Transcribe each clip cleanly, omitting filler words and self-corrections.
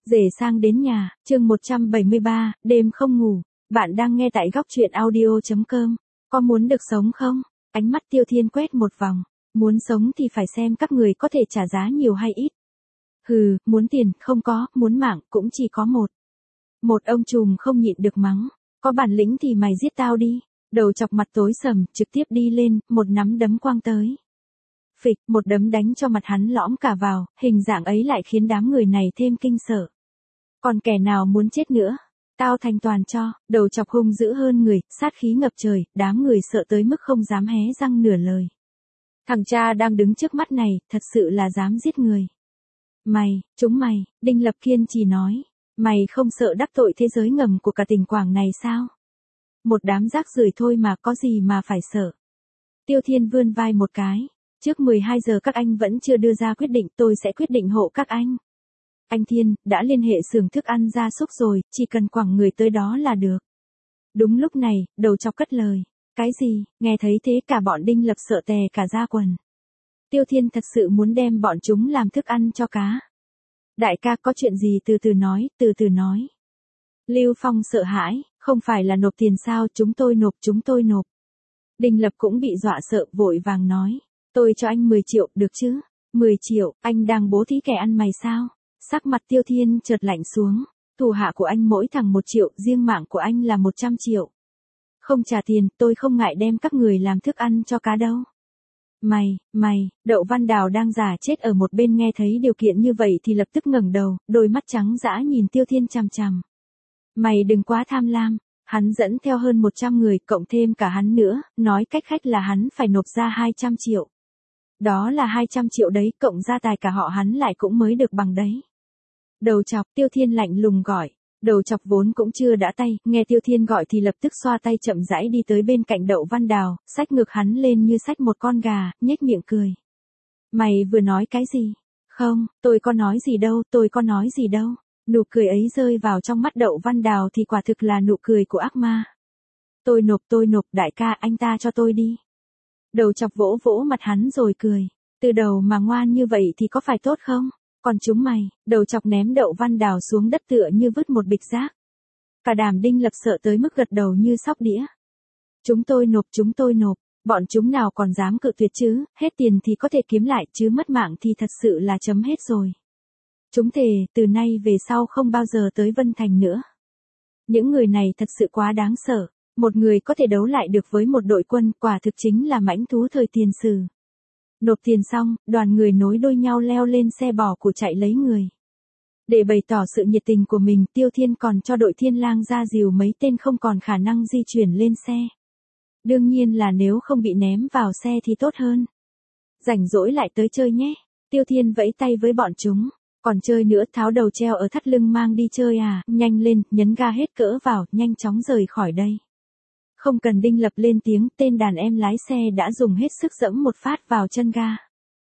Rể sang đến nhà, chương 173, đêm không ngủ. Bạn đang nghe tại góc truyện audio.com. Có muốn được sống không? Ánh mắt Tiêu Thiên quét một vòng. Muốn sống thì phải xem các người có thể trả giá nhiều hay ít. Hừ, muốn tiền, không có, muốn mạng, cũng chỉ có một. Một ông trùm không nhịn được mắng. Có bản lĩnh thì mày giết tao đi. Đầu chọc mặt tối sầm, trực tiếp đi lên, một nắm đấm quăng tới. Phịch, một đấm đánh cho mặt hắn lõm cả vào, hình dạng ấy lại khiến đám người này thêm kinh sợ. Còn kẻ nào muốn chết nữa? Tao thành toàn cho, đầu chọc hung dữ hơn người, sát khí ngập trời, đám người sợ tới mức không dám hé răng nửa lời. Thằng cha đang đứng trước mắt này, thật sự là dám giết người. Chúng mày, Đinh Lập kiên trì nói, mày không sợ đắc tội thế giới ngầm của cả tỉnh Quảng này sao? Một đám rác rưởi thôi mà có gì mà phải sợ. Tiêu Thiên vươn vai một cái, trước 12 giờ các anh vẫn chưa đưa ra quyết định, tôi sẽ quyết định hộ các anh. Anh Thiên, đã liên hệ xưởng thức ăn gia súc rồi, chỉ cần quẳng người tới đó là được. Đúng lúc này, đầu chọc cất lời. Cái gì, nghe thấy thế cả bọn Đinh Lập sợ tè cả da quần. Tiêu Thiên thật sự muốn đem bọn chúng làm thức ăn cho cá. Đại ca có chuyện gì từ từ nói. Lưu Phong sợ hãi, không phải là nộp tiền sao, chúng tôi nộp. Đinh Lập cũng bị dọa sợ, vội vàng nói. Tôi cho anh 10 triệu, được chứ? 10 triệu, anh đang bố thí kẻ ăn mày sao? Sắc mặt Tiêu Thiên chợt lạnh xuống. Thủ hạ của anh mỗi thằng 1 triệu, riêng mạng của anh là 100 triệu. Không trả tiền, tôi không ngại đem các người làm thức ăn cho cá đâu. Mày, Đậu Văn Đào đang giả chết ở một bên nghe thấy điều kiện như vậy thì lập tức ngẩng đầu, đôi mắt trắng dã nhìn Tiêu Thiên chằm chằm. Mày đừng quá tham lam. Hắn dẫn theo hơn 100 người, cộng thêm cả hắn nữa, nói cách khác là hắn phải nộp ra 200 triệu. Đó là 200 triệu đấy, cộng gia tài cả họ hắn lại cũng mới được bằng đấy. Đầu chọc, Tiêu Thiên lạnh lùng gọi. Đầu chọc vốn cũng chưa đã tay, nghe Tiêu Thiên gọi thì lập tức xoa tay chậm rãi đi tới bên cạnh Đậu Văn Đào, xách ngực hắn lên như xách một con gà, nhếch miệng cười. Mày vừa nói cái gì? Không, tôi có nói gì đâu. Nụ cười ấy rơi vào trong mắt Đậu Văn Đào thì quả thực là nụ cười của ác ma. Tôi nộp, đại ca anh ta cho tôi đi. Đầu chọc vỗ vỗ mặt hắn rồi cười. Từ đầu mà ngoan như vậy thì có phải tốt không? Còn chúng mày, đầu chọc ném Đậu Văn Đào xuống đất tựa như vứt một bịch rác. Cả đám Đinh Lập sợ tới mức gật đầu như sóc đĩa. Chúng tôi nộp, bọn chúng nào còn dám cự tuyệt chứ, hết tiền thì có thể kiếm lại chứ mất mạng thì thật sự là chấm hết rồi. Chúng thề, từ nay về sau không bao giờ tới Vân Thành nữa. Những người này thật sự quá đáng sợ, một người có thể đấu lại được với một đội quân, quả thực chính là mãnh thú thời tiền sử. Nộp tiền xong, đoàn người nối đuôi nhau leo lên xe bò của chạy lấy người. Để bày tỏ sự nhiệt tình của mình, Tiêu Thiên còn cho đội Thiên Lang ra dìu mấy tên không còn khả năng di chuyển lên xe. Đương nhiên là nếu không bị ném vào xe thì tốt hơn. Rảnh rỗi lại tới chơi nhé. Tiêu Thiên vẫy tay với bọn chúng. Còn chơi nữa, tháo đầu treo ở thắt lưng mang đi chơi à, nhanh lên, nhấn ga hết cỡ vào, nhanh chóng rời khỏi đây. Không cần Đinh Lập lên tiếng, tên đàn em lái xe đã dùng hết sức giẫm một phát vào chân ga.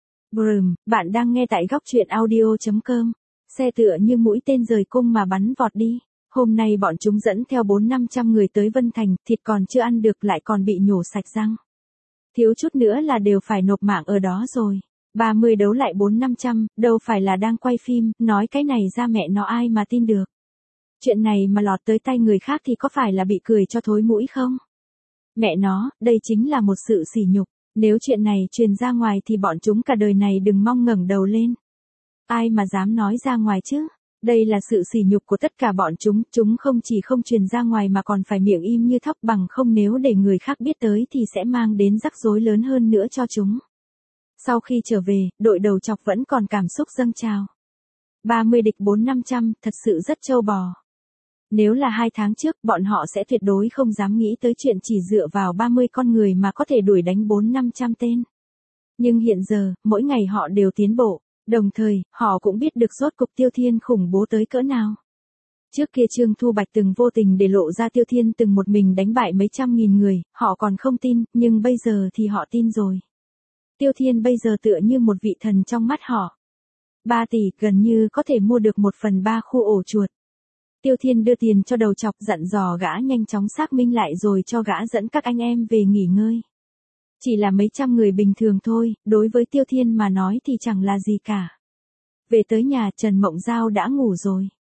Bạn đang nghe tại góc truyện audio.com. Xe tựa như mũi tên rời cung mà bắn vọt đi. Hôm nay bọn chúng dẫn theo 400-500 người tới Vân Thành, thịt còn chưa ăn được lại còn bị nhổ sạch răng. Thiếu chút nữa là đều phải nộp mạng ở đó rồi. 30 đấu lại 400-500, đâu phải là đang quay phim, nói cái này ra mẹ nó ai mà tin được. Chuyện này mà lọt tới tay người khác thì có phải là bị cười cho thối mũi không? Mẹ nó, đây chính là một sự sỉ nhục, nếu chuyện này truyền ra ngoài thì bọn chúng cả đời này đừng mong ngẩng đầu lên. Ai mà dám nói ra ngoài chứ? Đây là sự sỉ nhục của tất cả bọn chúng không chỉ không truyền ra ngoài mà còn phải miệng im như thóc, bằng không nếu để người khác biết tới thì sẽ mang đến rắc rối lớn hơn nữa cho chúng. Sau khi trở về, đội đầu chọc vẫn còn cảm xúc dâng trào. 30 địch 400-500, thật sự rất trâu bò. Nếu là 2 tháng trước, bọn họ sẽ tuyệt đối không dám nghĩ tới chuyện chỉ dựa vào 30 con người mà có thể đuổi đánh 400-500 tên. Nhưng hiện giờ, mỗi ngày họ đều tiến bộ, đồng thời, họ cũng biết được rốt cục Tiêu Thiên khủng bố tới cỡ nào. Trước kia Trương Thu Bạch từng vô tình để lộ ra Tiêu Thiên từng một mình đánh bại mấy trăm nghìn người, họ còn không tin, nhưng bây giờ thì họ tin rồi. Tiêu Thiên bây giờ tựa như một vị thần trong mắt họ. 3 tỷ gần như có thể mua được 1/3 khu ổ chuột. Tiêu Thiên đưa tiền cho đầu chọc, dặn dò gã nhanh chóng xác minh lại rồi cho gã dẫn các anh em về nghỉ ngơi. Chỉ là mấy trăm người bình thường thôi, đối với Tiêu Thiên mà nói thì chẳng là gì cả. Về tới nhà, Trần Mộng Giao đã ngủ rồi.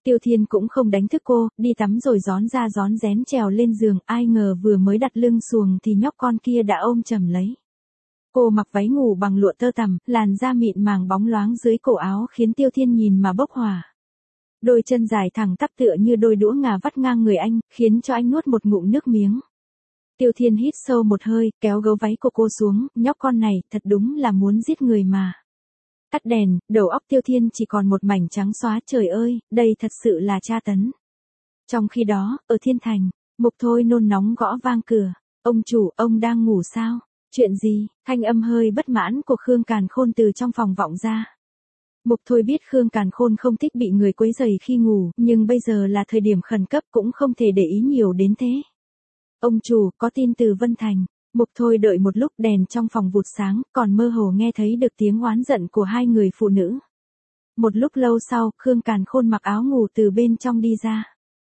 Tiêu Thiên cũng không đánh thức cô, đi tắm rồi rón ra rón rén trèo lên giường, ai ngờ vừa mới đặt lưng xuồng thì nhóc con kia đã ôm chầm lấy. Cô mặc váy ngủ bằng lụa tơ tằm, làn da mịn màng bóng loáng dưới cổ áo khiến Tiêu Thiên nhìn mà bốc hỏa. Đôi chân dài thẳng tắp tựa như đôi đũa ngà vắt ngang người anh, khiến cho anh nuốt một ngụm nước miếng. Tiêu Thiên hít sâu một hơi, kéo gấu váy của cô xuống, nhóc con này, thật đúng là muốn giết người mà. Tắt đèn, đầu óc Tiêu Thiên chỉ còn một mảnh trắng xóa, trời ơi, đây thật sự là tra tấn. Trong khi đó, ở Thiên Thành, Mục Thôi nôn nóng gõ vang cửa. Ông chủ, ông đang ngủ sao? Chuyện gì? Thanh âm hơi bất mãn của Khương Càn Khôn từ trong phòng vọng ra. Mục Thôi biết Khương Càn Khôn không thích bị người quấy rầy khi ngủ, nhưng bây giờ là thời điểm khẩn cấp cũng không thể để ý nhiều đến thế. Ông chủ, có tin từ Vân Thành. Mục Thôi đợi một lúc, đèn trong phòng vụt sáng, còn mơ hồ nghe thấy được tiếng oán giận của hai người phụ nữ. Một lúc lâu sau, Khương Càn Khôn mặc áo ngủ từ bên trong đi ra.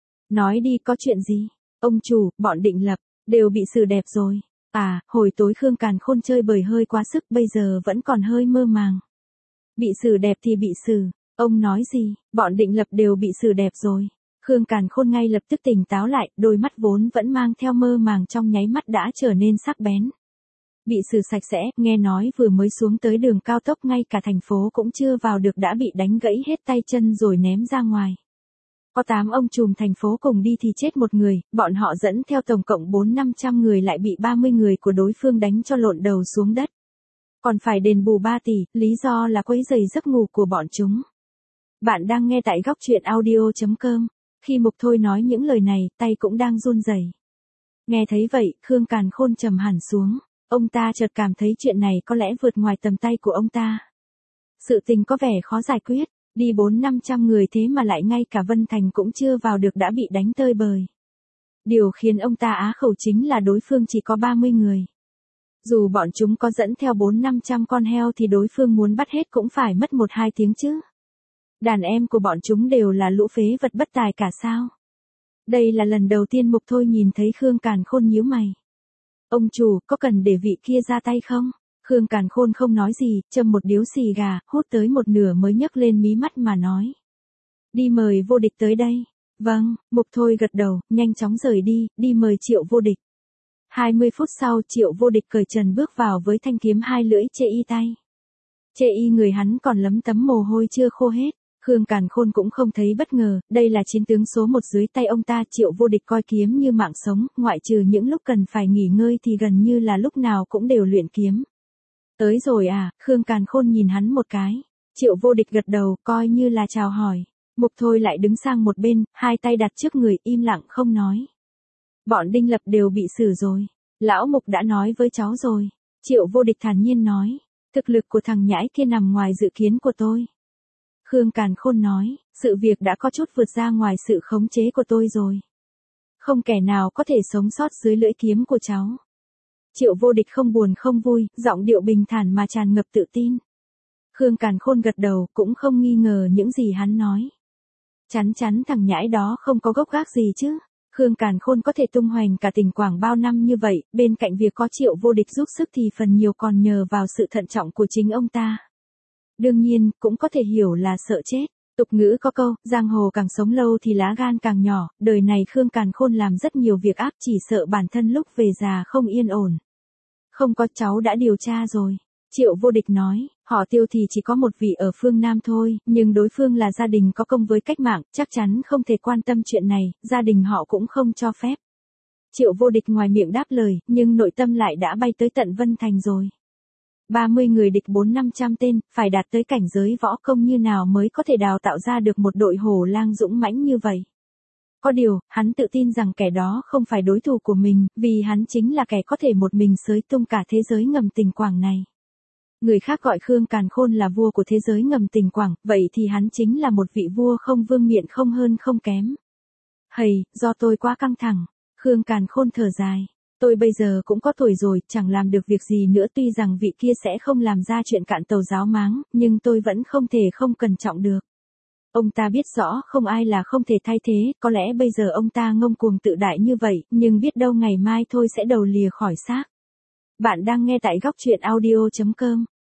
Nói đi, có chuyện gì? Ông chủ, bọn Định Lập đều bị xử đẹp rồi. À, hồi tối Khương Càn Khôn chơi bời hơi quá sức, bây giờ vẫn còn hơi mơ màng. Bị xử đẹp thì bị xử. Ông nói gì? Bọn Định Lập đều bị xử đẹp rồi. Khương Càn Khôn ngay lập tức tỉnh táo lại, đôi mắt vốn vẫn mang theo mơ màng trong nháy mắt đã trở nên sắc bén. Bị xử sạch sẽ, nghe nói vừa mới xuống tới đường cao tốc ngay cả thành phố cũng chưa vào được đã bị đánh gãy hết tay chân rồi ném ra ngoài. Có 8 ông trùm thành phố cùng đi thì chết một người, bọn họ dẫn theo tổng cộng 400-500 người lại bị 30 người của đối phương đánh cho lộn đầu xuống đất. Còn phải đền bù 3 tỷ, lý do là quấy rầy giấc ngủ của bọn chúng. Bạn đang nghe tại góc truyện audio.com. Khi Mục Thôi nói những lời này, tay cũng đang run rẩy. Nghe thấy vậy, Khương Càn Khôn trầm hẳn xuống. Ông ta chợt cảm thấy chuyện này có lẽ vượt ngoài tầm tay của ông ta. Sự tình có vẻ khó giải quyết, đi 400-500 người thế mà lại ngay cả Vân Thành cũng chưa vào được đã bị đánh tơi bời. Điều khiến ông ta á khẩu chính là đối phương chỉ có 30 người. Dù bọn chúng có dẫn theo 400-500 con heo thì đối phương muốn bắt hết cũng phải mất 1-2 tiếng chứ. Đàn em của bọn chúng đều là lũ phế vật bất tài cả sao. Đây là lần đầu tiên Mục Thôi nhìn thấy Khương Càn Khôn nhíu mày. Ông chủ, có cần để vị kia ra tay không? Khương Càn Khôn không nói gì, châm một điếu xì gà, hút tới một nửa mới nhấc lên mí mắt mà nói. Đi mời Vô Địch tới đây. Vâng, Mục Thôi gật đầu, nhanh chóng rời đi mời Triệu Vô Địch. 20 phút sau Triệu Vô Địch cởi trần bước vào với thanh kiếm 2 lưỡi chê y tay. Chê y người hắn còn lấm tấm mồ hôi chưa khô hết. Khương Càn Khôn cũng không thấy bất ngờ, đây là chiến tướng số 1 dưới tay ông ta. Triệu Vô Địch coi kiếm như mạng sống, ngoại trừ những lúc cần phải nghỉ ngơi thì gần như là lúc nào cũng đều luyện kiếm. Tới rồi à? Khương Càn Khôn nhìn hắn một cái. Triệu Vô Địch gật đầu, coi như là chào hỏi. Mục Thôi lại đứng sang một bên, hai tay đặt trước người, im lặng không nói. Bọn Đinh Lập đều bị xử rồi. Lão Mục đã nói với cháu rồi. Triệu Vô Địch thản nhiên nói. Thực lực của thằng nhãi kia nằm ngoài dự kiến của tôi. Khương Càn Khôn nói, sự việc đã có chút vượt ra ngoài sự khống chế của tôi rồi. Không kẻ nào có thể sống sót dưới lưỡi kiếm của cháu. Triệu Vô Địch không buồn không vui, giọng điệu bình thản mà tràn ngập tự tin. Khương Càn Khôn gật đầu, cũng không nghi ngờ những gì hắn nói. Chắn thằng nhãi đó không có gốc gác gì chứ. Khương Càn Khôn có thể tung hoành cả tỉnh Quảng bao năm như vậy, bên cạnh việc có Triệu Vô Địch giúp sức thì phần nhiều còn nhờ vào sự thận trọng của chính ông ta. Đương nhiên, cũng có thể hiểu là sợ chết. Tục ngữ có câu, giang hồ càng sống lâu thì lá gan càng nhỏ, đời này Khương Càn Khôn làm rất nhiều việc ác chỉ sợ bản thân lúc về già không yên ổn. Không có, cháu đã điều tra rồi. Triệu Vô Địch nói, họ Tiêu thì chỉ có một vị ở phương Nam thôi, nhưng đối phương là gia đình có công với cách mạng, chắc chắn không thể quan tâm chuyện này, gia đình họ cũng không cho phép. Triệu Vô Địch ngoài miệng đáp lời, nhưng nội tâm lại đã bay tới tận Vân Thành rồi. 30 người địch 400-500 tên, phải đạt tới cảnh giới võ công như nào mới có thể đào tạo ra được một đội hổ lang dũng mãnh như vậy. Có điều, hắn tự tin rằng kẻ đó không phải đối thủ của mình, vì hắn chính là kẻ có thể một mình xới tung cả thế giới ngầm Tỉnh Quảng này. Người khác gọi Khương Càn Khôn là vua của thế giới ngầm Tỉnh Quảng, vậy thì hắn chính là một vị vua không vương miện không hơn không kém. Hầy, do tôi quá căng thẳng. Khương Càn Khôn thở dài. Tôi bây giờ cũng có tuổi rồi, chẳng làm được việc gì nữa, tuy rằng vị kia sẽ không làm ra chuyện cạn tàu giáo máng, nhưng tôi vẫn không thể không cẩn trọng được. Ông ta biết rõ không ai là không thể thay thế, có lẽ bây giờ ông ta ngông cuồng tự đại như vậy, nhưng biết đâu ngày mai thôi sẽ đầu lìa khỏi xác. Bạn đang nghe tại góc truyện audio.com.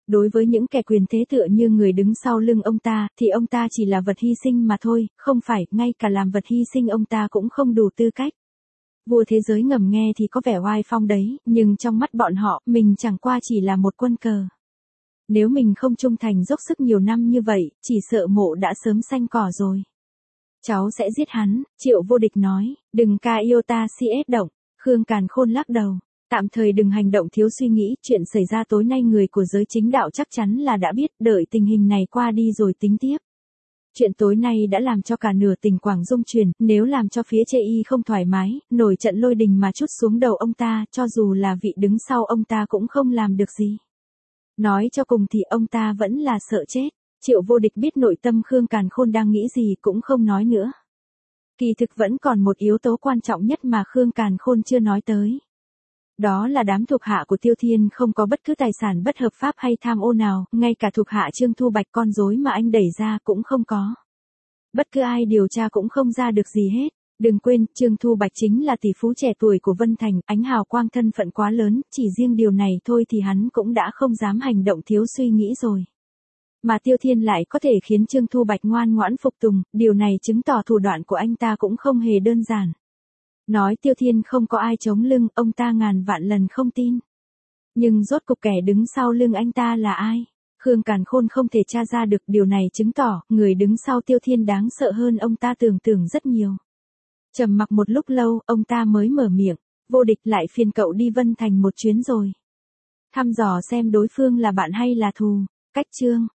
Đối với những kẻ quyền thế tựa như người đứng sau lưng ông ta, thì ông ta chỉ là vật hy sinh mà thôi, không phải, ngay cả làm vật hy sinh ông ta cũng không đủ tư cách. Vua thế giới ngầm nghe thì có vẻ oai phong đấy, nhưng trong mắt bọn họ, mình chẳng qua chỉ là một quân cờ. Nếu mình không trung thành dốc sức nhiều năm như vậy, chỉ sợ mộ đã sớm xanh cỏ rồi. Cháu sẽ giết hắn, Triệu Vô Địch nói, đừng ca iota CS động, Khương Càn Khôn lắc đầu. Tạm thời đừng hành động thiếu suy nghĩ, chuyện xảy ra tối nay người của giới chính đạo chắc chắn là đã biết, đợi tình hình này qua đi rồi tính tiếp. Chuyện tối nay đã làm cho cả nửa tỉnh Quảng rung chuyển, nếu làm cho phía chê y không thoải mái, nổi trận lôi đình mà trút xuống đầu ông ta, cho dù là vị đứng sau ông ta cũng không làm được gì. Nói cho cùng thì ông ta vẫn là sợ chết. Triệu Vô Địch biết nội tâm Khương Càn Khôn đang nghĩ gì cũng không nói nữa. Kỳ thực vẫn còn một yếu tố quan trọng nhất mà Khương Càn Khôn chưa nói tới. Đó là đám thuộc hạ của Tiêu Thiên không có bất cứ tài sản bất hợp pháp hay tham ô nào, ngay cả thuộc hạ Trương Thu Bạch con rối mà anh đẩy ra cũng không có. Bất cứ ai điều tra cũng không ra được gì hết. Đừng quên, Trương Thu Bạch chính là tỷ phú trẻ tuổi của Vân Thành, ánh hào quang thân phận quá lớn, chỉ riêng điều này thôi thì hắn cũng đã không dám hành động thiếu suy nghĩ rồi. Mà Tiêu Thiên lại có thể khiến Trương Thu Bạch ngoan ngoãn phục tùng, điều này chứng tỏ thủ đoạn của anh ta cũng không hề đơn giản. Nói Tiêu Thiên không có ai chống lưng, ông ta ngàn vạn lần không tin. Nhưng rốt cục kẻ đứng sau lưng anh ta là ai? Khương Càn Khôn không thể tra ra được, điều này chứng tỏ, người đứng sau Tiêu Thiên đáng sợ hơn ông ta tưởng tượng rất nhiều. Trầm mặc một lúc lâu, ông ta mới mở miệng, Vô Địch lại phiền cậu đi Vân Thành một chuyến rồi. Thăm dò xem đối phương là bạn hay là thù. Cách chương